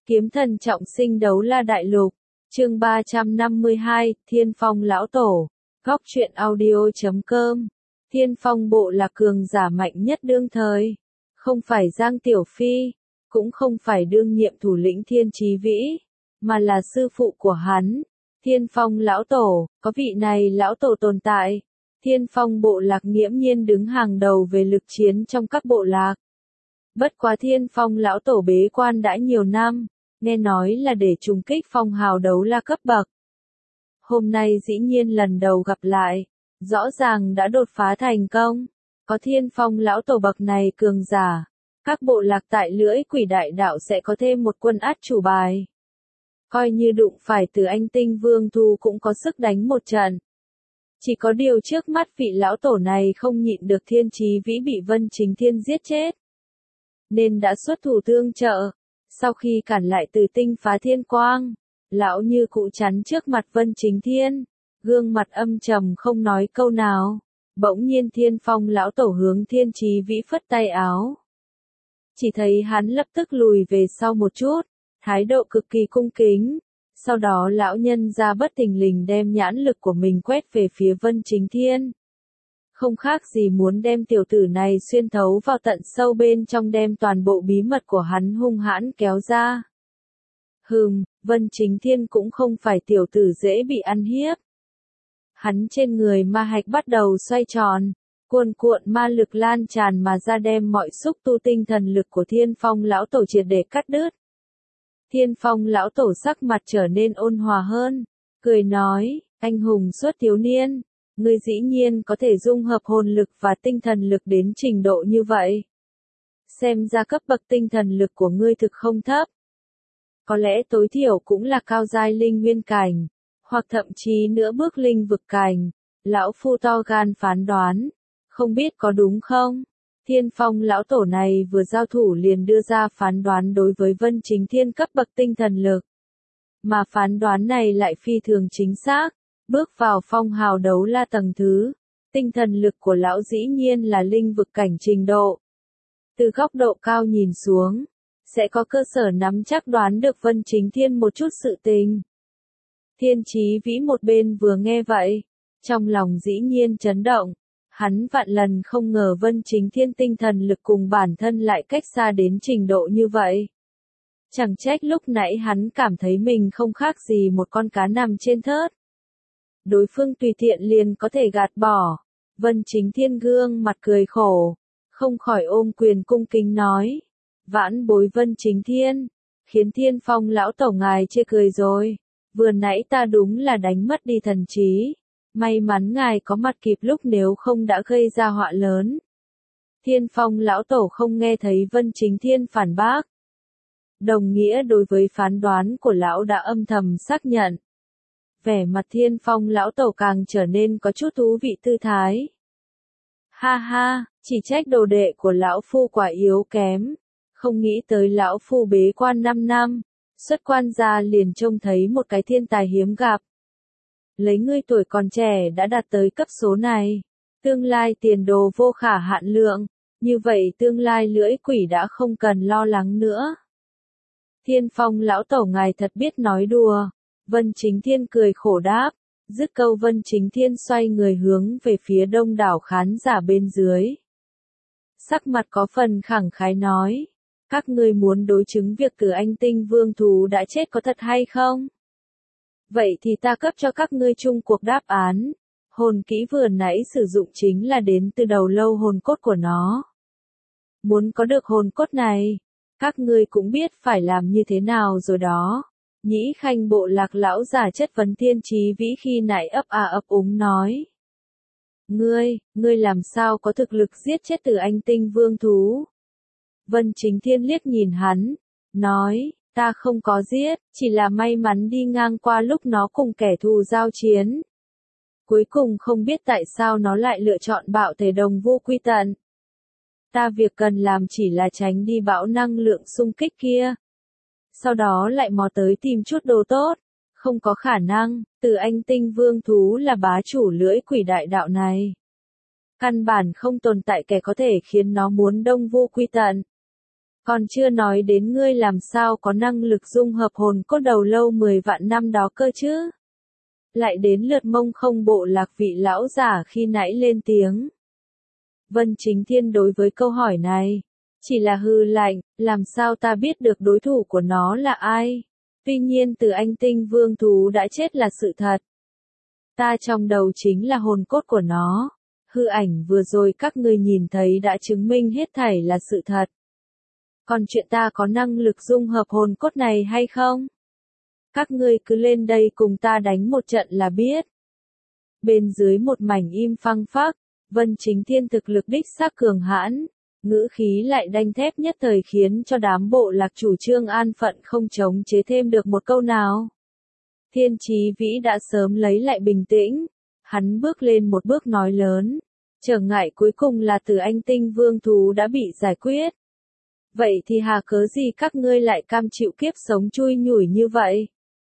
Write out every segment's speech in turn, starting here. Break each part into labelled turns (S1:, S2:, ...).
S1: Kiếm thần trọng sinh đấu la đại lục, chương 352, Thiên Phong lão tổ, góc truyện audio.com. Thiên Phong bộ là cường giả mạnh nhất đương thời, không phải Giang Tiểu Phi, cũng không phải đương nhiệm thủ lĩnh Thiên Chí Vĩ, mà là sư phụ của hắn, Thiên Phong lão tổ. Có vị này lão tổ tồn tại, Thiên Phong bộ lạc nghiễm nhiên đứng hàng đầu về lực chiến trong các bộ lạc. Bất quá Thiên Phong lão tổ bế quan đã nhiều năm, nghe nói là để trùng kích phong hào đấu la cấp bậc. Hôm nay dĩ nhiên lần đầu gặp lại, rõ ràng đã đột phá thành công. Có Thiên Phong lão tổ bậc này cường giả, các bộ lạc tại lưỡi quỷ đại đạo sẽ có thêm một quân át chủ bài. Coi như đụng phải Từ Anh Tinh Vương Thu cũng có sức đánh một trận. Chỉ có điều trước mắt vị lão tổ này không nhịn được Thiên Chí Vĩ bị Vân Chính Thiên giết chết, nên đã xuất thủ tương trợ. Sau khi cản lại Từ Tinh phá thiên quang, lão như cụ chắn trước mặt Vân Chính Thiên, gương mặt âm trầm không nói câu nào. Bỗng nhiên Thiên Phong lão tổ hướng Thiên Chí Vĩ phất tay áo. Chỉ thấy hắn lập tức lùi về sau một chút, thái độ cực kỳ cung kính. Sau đó lão nhân ra bất thình lình đem nhãn lực của mình quét về phía Vân Chính Thiên. Không khác gì muốn đem tiểu tử này xuyên thấu vào tận sâu bên trong, đem toàn bộ bí mật của hắn hung hãn kéo ra. Vân Chính Thiên cũng không phải tiểu tử dễ bị ăn hiếp. Hắn trên người ma hạch bắt đầu xoay tròn, cuồn cuộn ma lực lan tràn mà ra, đem mọi xúc tu tinh thần lực của Thiên Phong lão tổ triệt để cắt đứt. Thiên Phong lão tổ sắc mặt trở nên ôn hòa hơn, cười nói, anh hùng xuất thiếu niên, ngươi dĩ nhiên có thể dung hợp hồn lực và tinh thần lực đến trình độ như vậy. Xem ra cấp bậc tinh thần lực của ngươi thực không thấp. Có lẽ tối thiểu cũng là cao giai linh nguyên cảnh, hoặc thậm chí nửa bước linh vực cảnh. Lão phu to gan phán đoán, không biết có đúng không? Thiên Phong lão tổ này vừa giao thủ liền đưa ra phán đoán đối với Vân Chính Thiên cấp bậc tinh thần lực. Mà phán đoán này lại phi thường chính xác. Bước vào phong hào đấu la tầng thứ, tinh thần lực của lão dĩ nhiên là linh vực cảnh trình độ. Từ góc độ cao nhìn xuống, sẽ có cơ sở nắm chắc đoán được Vân Chính Thiên một chút sự tình. Thiên Chí Vĩ một bên vừa nghe vậy, trong lòng dĩ nhiên chấn động. Hắn vạn lần không ngờ Vân Chính Thiên tinh thần lực cùng bản thân lại cách xa đến trình độ như vậy. Chẳng trách lúc nãy hắn cảm thấy mình không khác gì một con cá nằm trên thớt. Đối phương tùy tiện liền có thể gạt bỏ. Vân Chính Thiên gương mặt cười khổ, không khỏi ôm quyền cung kính nói, vãn bối Vân Chính Thiên, khiến Thiên Phong lão tổ ngài chê cười rồi. Vừa nãy ta đúng là đánh mất đi thần trí, may mắn ngài có mặt kịp lúc, nếu không đã gây ra họa lớn. Thiên Phong lão tổ không nghe thấy Vân Chính Thiên phản bác, đồng nghĩa đối với phán đoán của lão đã âm thầm xác nhận. Vẻ mặt Thiên Phong lão tổ càng trở nên có chút thú vị tư thái. Ha ha, chỉ trách đồ đệ của lão phu quả yếu kém, không nghĩ tới lão phu bế quan 5 năm, xuất quan ra liền trông thấy một cái thiên tài hiếm gặp. Lấy ngươi tuổi còn trẻ đã đạt tới cấp số này, tương lai tiền đồ vô khả hạn lượng, như vậy tương lai lưỡi quỷ đã không cần lo lắng nữa. Thiên Phong lão tổ ngài thật biết nói đùa. Vân Chính Thiên cười khổ đáp, dứt câu Vân Chính Thiên xoay người hướng về phía đông đảo khán giả bên dưới. Sắc mặt có phần khẳng khái nói, các ngươi muốn đối chứng việc Từ Anh Tinh Vương Thú đã chết có thật hay không? Vậy thì ta cấp cho các ngươi chung cuộc đáp án. Hồn kỹ vừa nãy sử dụng chính là đến từ đầu lâu hồn cốt của nó. Muốn có được hồn cốt này, các ngươi cũng biết phải làm như thế nào rồi đó. Nhĩ Khanh bộ lạc lão giả chất vấn Thiên Chí Vĩ khi nãy ấp ấp úng nói. Ngươi làm sao có thực lực giết chết Từ Anh Tinh Vương Thú? Vân Chính Thiên liếc nhìn hắn, nói, ta không có giết, chỉ là may mắn đi ngang qua lúc nó cùng kẻ thù giao chiến. Cuối cùng không biết tại sao nó lại lựa chọn bạo thể đồng vô quy tận. Ta việc cần làm chỉ là tránh đi bão năng lượng xung kích kia. Sau đó lại mò tới tìm chút đồ tốt. Không có khả năng, Từ Anh Tinh Vương Thú là bá chủ lưỡi quỷ đại đạo này. Căn bản không tồn tại kẻ có thể khiến nó muốn đông vô quy tận. Còn chưa nói đến ngươi làm sao có năng lực dung hợp hồn cốt đầu lâu 10 vạn năm đó cơ chứ. Lại đến lượt Mông Không bộ lạc vị lão giả khi nãy lên tiếng. Vân Chính Thiên đối với câu hỏi này, chỉ là hừ lạnh, làm sao ta biết được đối thủ của nó là ai? Tuy nhiên từ anh tinh vương thú đã chết là sự thật. Ta trong đầu chính là hồn cốt của nó. Hư ảnh vừa rồi các ngươi nhìn thấy đã chứng minh hết thảy là sự thật. Còn chuyện ta có năng lực dung hợp hồn cốt này hay không? Các ngươi cứ lên đây cùng ta đánh một trận là biết. Bên dưới một mảnh im phăng phắc, Vân Chính Thiên thực lực đích xác cường hãn, ngữ khí lại đanh thép nhất thời khiến cho đám bộ lạc chủ trương an phận không chống chế thêm được một câu nào. Thiên Chí Vĩ đã sớm lấy lại bình tĩnh, hắn bước lên một bước nói lớn, trở ngại cuối cùng là từ anh tinh vương thú đã bị giải quyết. Vậy thì hà cớ gì các ngươi lại cam chịu kiếp sống chui nhủi như vậy?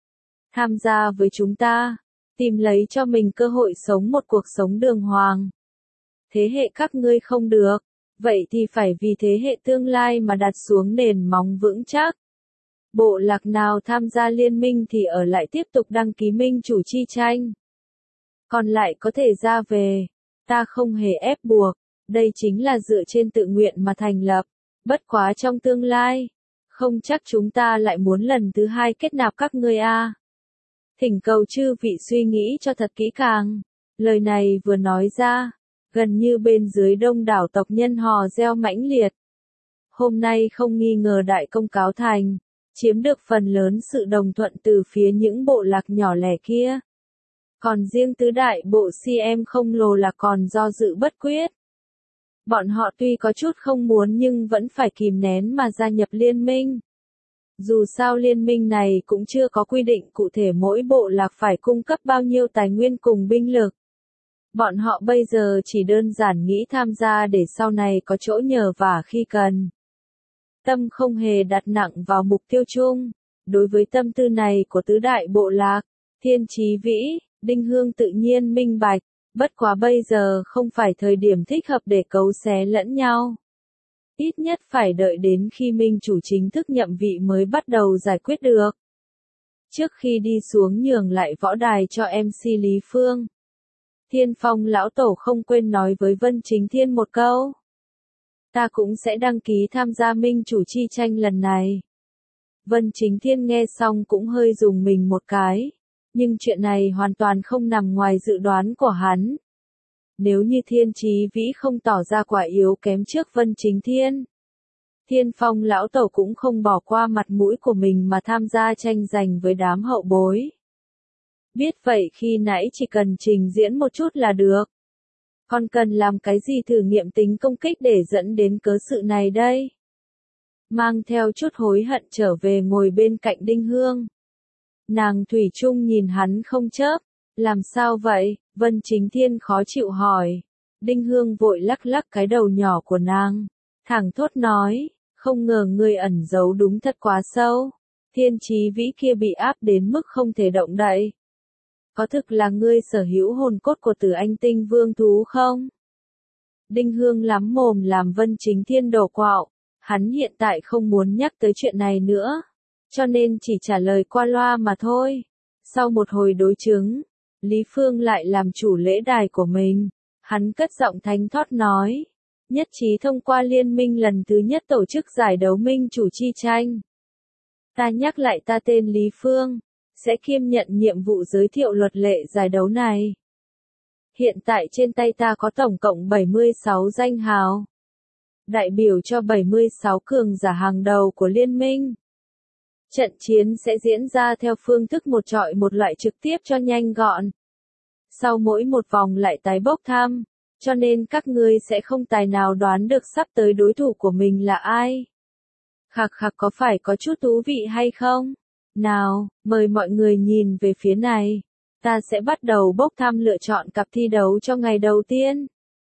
S1: Tham gia với chúng ta, tìm lấy cho mình cơ hội sống một cuộc sống đường hoàng. Thế hệ các ngươi không được, vậy thì phải vì thế hệ tương lai mà đặt xuống nền móng vững chắc. Bộ lạc nào tham gia liên minh thì ở lại tiếp tục đăng ký minh chủ chi tranh. Còn lại có thể ra về, ta không hề ép buộc, đây chính là dựa trên tự nguyện mà thành lập. Bất quá trong tương lai, không chắc chúng ta lại muốn lần thứ hai kết nạp các ngươi a. Thỉnh cầu chư vị suy nghĩ cho thật kỹ càng. Lời này vừa nói ra, gần như bên dưới đông đảo tộc nhân hò reo mãnh liệt. Hôm nay không nghi ngờ đại công cáo thành, chiếm được phần lớn sự đồng thuận từ phía những bộ lạc nhỏ lẻ kia. Còn riêng tứ đại bộ CM không lồ là còn do dự bất quyết. Bọn họ tuy có chút không muốn nhưng vẫn phải kìm nén mà gia nhập liên minh. Dù sao liên minh này cũng chưa có quy định cụ thể mỗi bộ lạc phải cung cấp bao nhiêu tài nguyên cùng binh lực. Bọn họ bây giờ chỉ đơn giản nghĩ tham gia để sau này có chỗ nhờ vả khi cần. Tâm không hề đặt nặng vào mục tiêu chung. Đối với tâm tư này của tứ đại bộ lạc, Thiên Chí Vĩ, Đinh Hương tự nhiên minh bạch, bất quá bây giờ không phải thời điểm thích hợp để cấu xé lẫn nhau. Ít nhất phải đợi đến khi minh chủ chính thức nhậm vị mới bắt đầu giải quyết được. Trước khi đi xuống nhường lại võ đài cho MC Lý Phương, Thiên Phong lão tổ không quên nói với Vân Chính Thiên một câu. Ta cũng sẽ đăng ký tham gia minh chủ chi tranh lần này. Vân Chính Thiên nghe xong cũng hơi rùng mình một cái, nhưng chuyện này hoàn toàn không nằm ngoài dự đoán của hắn. Nếu như Thiên Chí Vĩ không tỏ ra quả yếu kém trước Vân Chính Thiên, Thiên Phong lão tổ cũng không bỏ qua mặt mũi của mình mà tham gia tranh giành với đám hậu bối. Biết vậy khi nãy chỉ cần trình diễn một chút là được. Còn cần làm cái gì thử nghiệm tính công kích để dẫn đến cớ sự này đây? Mang theo chút hối hận trở về ngồi bên cạnh Đinh Hương. Nàng thủy chung nhìn hắn không chớp. Làm sao vậy? Vân Chính Thiên khó chịu hỏi. Đinh Hương vội lắc lắc cái đầu nhỏ của nàng. Thẳng thốt nói, không ngờ ngươi ẩn giấu đúng thật quá sâu. Thiên Chí Vĩ kia bị áp đến mức không thể động đậy. Có thực là ngươi sở hữu hồn cốt của Tử Anh Tinh Vương thú không? Đinh Hương lắm mồm làm Vân Chính Thiên đổ quạo. Hắn hiện tại không muốn nhắc tới chuyện này nữa. Cho nên chỉ trả lời qua loa mà thôi. Sau một hồi đối chứng, Lý Phương lại làm chủ lễ đài của mình. Hắn cất giọng thánh thót nói. Nhất trí thông qua liên minh lần thứ nhất tổ chức giải đấu minh chủ chi tranh. Ta nhắc lại ta tên Lý Phương, sẽ kiêm nhận nhiệm vụ giới thiệu luật lệ giải đấu này. Hiện tại trên tay ta có tổng cộng 76 danh hào. Đại biểu cho 76 cường giả hàng đầu của liên minh. Trận chiến sẽ diễn ra theo phương thức một chọi một loại trực tiếp cho nhanh gọn. Sau mỗi một vòng lại tái bốc thăm, cho nên các ngươi sẽ không tài nào đoán được sắp tới đối thủ của mình là ai. Khạc khạc có phải có chút thú vị hay không? Nào, mời mọi người nhìn về phía này. Ta sẽ bắt đầu bốc thăm lựa chọn cặp thi đấu cho ngày đầu tiên.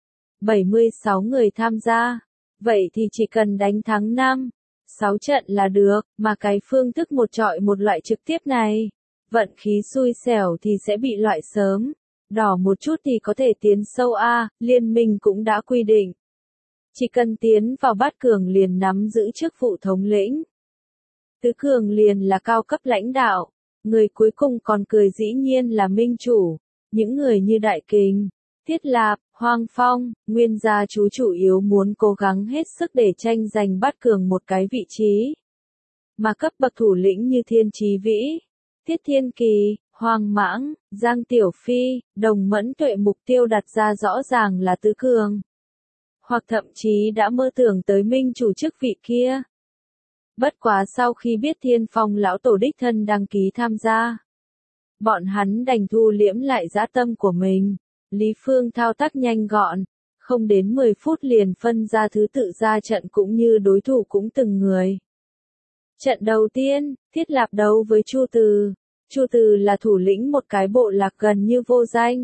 S1: 76 người tham gia. Vậy thì chỉ cần đánh thắng 6 trận là được, mà cái phương thức một chọi một loại trực tiếp này. Vận khí xui xẻo thì sẽ bị loại sớm. Đỏ một chút thì có thể tiến sâu A, liên minh cũng đã quy định. Chỉ cần tiến vào bát cường liền nắm giữ chức vụ thống lĩnh. Tứ cường liền là cao cấp lãnh đạo, người cuối cùng còn cười dĩ nhiên là minh chủ, những người như Đại Kình, Thiết Lạp, Hoang Phong, Nguyên gia chú chủ yếu muốn cố gắng hết sức để tranh giành bát cường một cái vị trí. Mà cấp bậc thủ lĩnh như Thiên Chí Vĩ, Tiết Thiên Kỳ, Hoàng Mãng, Giang Tiểu Phi, Đồng Mẫn Tuệ mục tiêu đặt ra rõ ràng là tứ cường. Hoặc thậm chí đã mơ tưởng tới minh chủ chức vị kia. Bất quá sau khi biết Thiên Phong lão tổ đích thân đăng ký tham gia, bọn hắn đành thu liễm lại dã tâm của mình. Lý Phương thao tác nhanh gọn, không đến 10 phút liền phân ra thứ tự ra trận cũng như đối thủ cũng từng người. Trận đầu tiên, Thiết Lạp đấu với Chu Từ. Chu Từ là thủ lĩnh một cái bộ lạc gần như vô danh.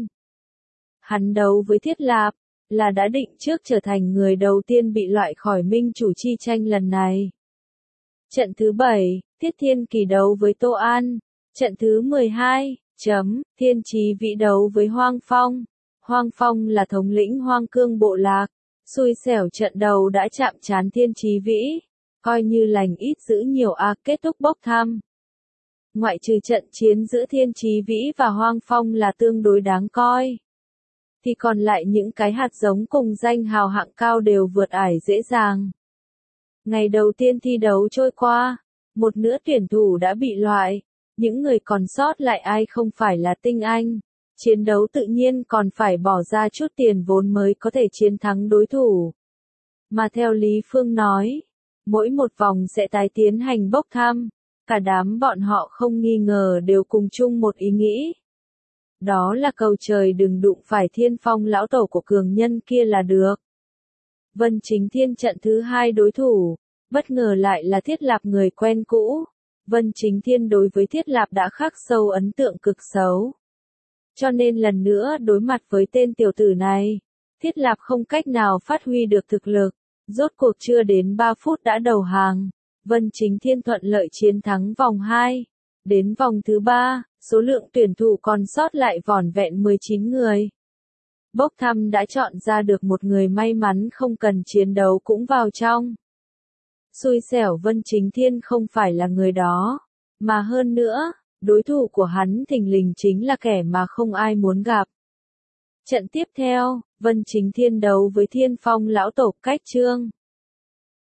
S1: Hắn đấu với Thiết Lạp, là đã định trước trở thành người đầu tiên bị loại khỏi minh chủ chi tranh lần này. Trận thứ 7, Tiết Thiên Kỳ đấu với Tô An. Trận thứ 12, Thiên Chí Vĩ đấu với Hoang Phong. Hoang Phong là thống lĩnh Hoang Cương bộ lạc. Xui xẻo trận đầu đã chạm trán Thiên Chí Vĩ. Coi như lành ít giữ nhiều kết thúc bốc thăm. Ngoại trừ trận chiến giữa Thiên Chí Vĩ và Hoang Phong là tương đối đáng coi, thì còn lại những cái hạt giống cùng danh hào hạng cao đều vượt ải dễ dàng. Ngày đầu tiên thi đấu trôi qua, một nửa tuyển thủ đã bị loại, những người còn sót lại ai không phải là tinh anh. Chiến đấu tự nhiên còn phải bỏ ra chút tiền vốn mới có thể chiến thắng đối thủ. Mà theo Lý Phương nói, mỗi một vòng sẽ tái tiến hành bốc thăm, cả đám bọn họ không nghi ngờ đều cùng chung một ý nghĩ. Đó là cầu trời đừng đụng phải Thiên Phong lão tổ của cường nhân kia là được. Vân Chính Thiên trận thứ 2 đối thủ, bất ngờ lại là Thiết Lạp người quen cũ. Vân Chính Thiên đối với Thiết Lạp đã khắc sâu ấn tượng cực xấu. Cho nên lần nữa đối mặt với tên tiểu tử này, Thiết Lạp không cách nào phát huy được thực lực. Rốt cuộc chưa đến 3 phút đã đầu hàng. Vân Chính Thiên thuận lợi chiến thắng vòng 2. Đến vòng thứ 3, số lượng tuyển thủ còn sót lại vỏn vẹn 19 người. Bốc thăm đã chọn ra được một người may mắn không cần chiến đấu cũng vào trong. Xui xẻo Vân Chính Thiên không phải là người đó, mà hơn nữa, đối thủ của hắn thình lình chính là kẻ mà không ai muốn gặp. Trận tiếp theo, Vân Chính Thiên đấu với Thiên Phong lão tổ Cách Trương.